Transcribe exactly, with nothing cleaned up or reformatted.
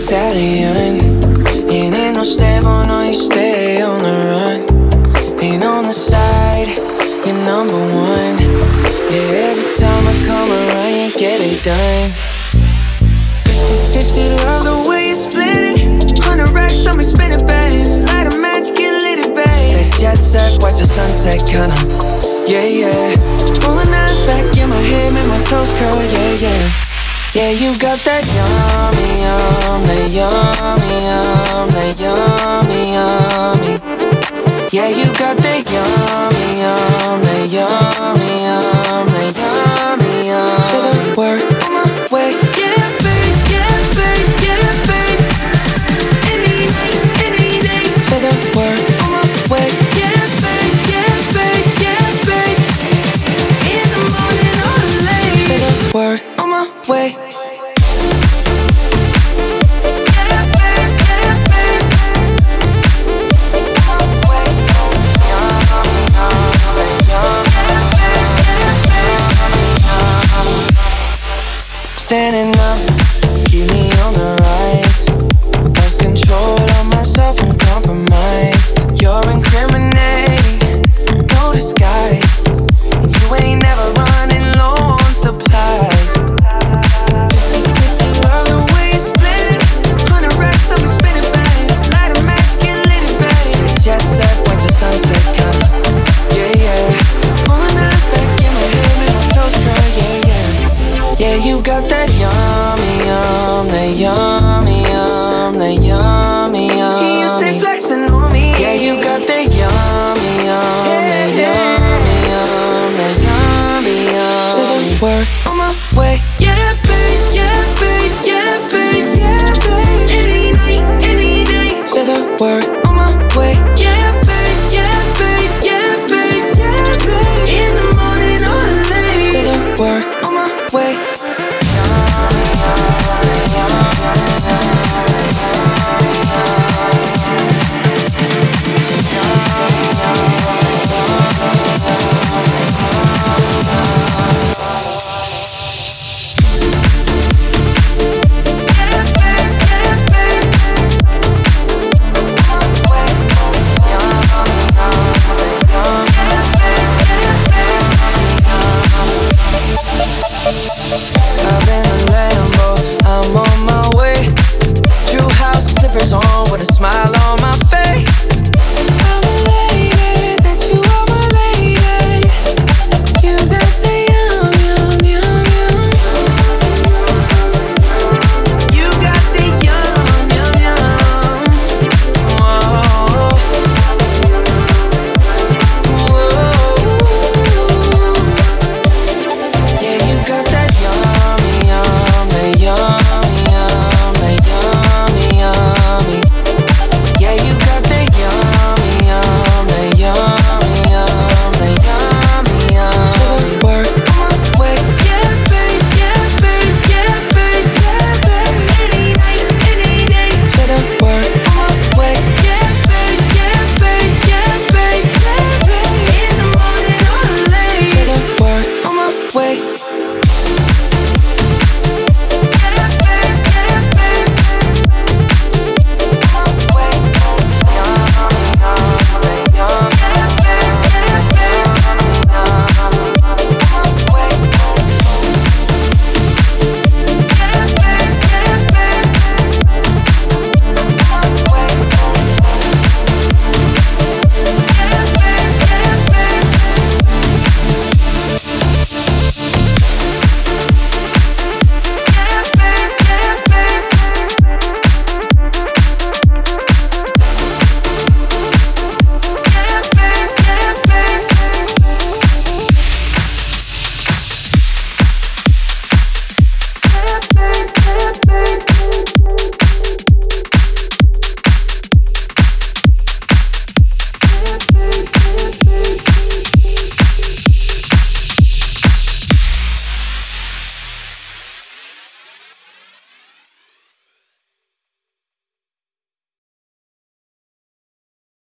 stallion. And ain't no stable, no, you stay on the run. Ain't on the side, you're number one. Yeah, every time I come around, you get it done. Fifty-fifty, love the way you split it. Hundred racks on me, spin it, babe. Light a match, get lit, it, babe. That jet set, watch the sunset, kinda. Yeah, yeah. Pulling eyes back in my head, make my toes curl, yeah, yeah. Yeah, you got that yummy, yum, that yummy, yum, that yummy, yummy. Yeah, you got that yummy, yum, that yummy, yum, that yummy, yummy. Say the word on my way, yeah, babe, yeah, babe, yeah, babe. Any night, any day. Say the word on my way, yeah, babe, yeah, babe, yeah, babe. In the morning or late. Say the word on my way. Standing up, keep me on the rise. Lost control of myself, I'm compromised. You're incriminating, no disguise. And you ain't never running low on supplies. Fifty-fifty, love the way you split it. Hundred racks, I'll be spinning, babe. Light a match, get lit, it, babe. The jet set, watch the sunset, kinda. Yeah, yeah. Pulling eyes back in my head, make my toes curl, yeah, yeah. Yeah, you got that yummy, yum, that yum.